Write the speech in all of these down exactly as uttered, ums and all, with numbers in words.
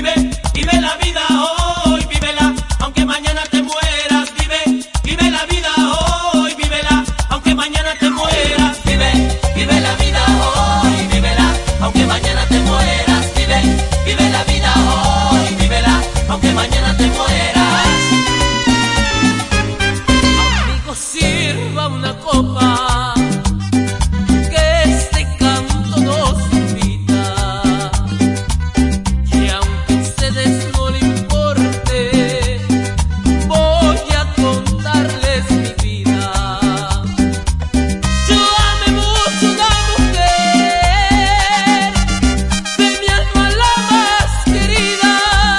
vive, vive la vida hoy, vívela, aunque mañana te mueras. Vive, vive la vida hoy, vívela, aunque mañana te mueras. Vive, vive la vida hoy, vívela, aunque mañana te mueras. Vive, vive la vida hoy, vívela, aunque mañana te mueras. Amigo, sirva una copa, que este canto nos invita, y aunque a ustedes no le importe, voy a contarles mi vida. Yo amé mucho una mujer, de mi alma la más querida,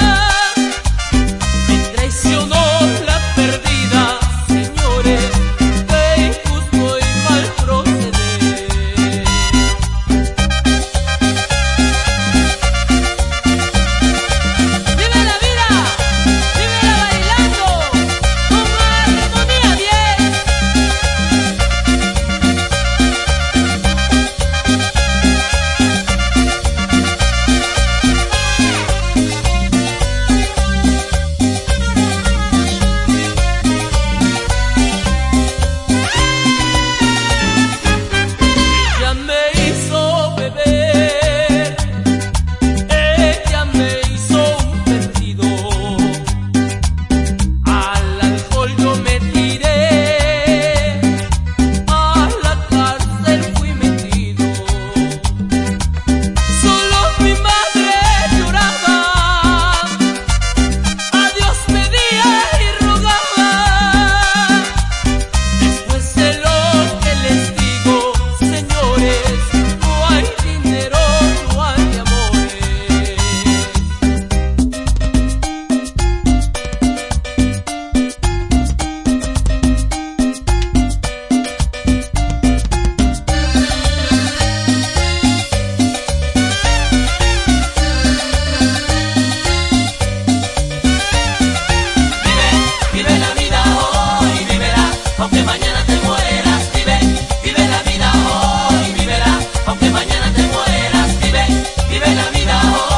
me traicionó la perdida, señores, de injusto y mal proceder. Vive la vida, vívela bailando, con armonía diez. Ella me hizo beber, ella me hizo un perdido, al alcohol yo me tiré, a la cárcel fui metido. Solo mi madre lloraba, a Dios pedía y rogaba. Después de lo que les digo, señores, no hay dinero, no hay amores. Vive, vive la vida hoy, vívela, aunque mañana te mueras. Vive, vive la vida hoy, vívela, aunque mañana te mueras. Vive, vive la vida hoy.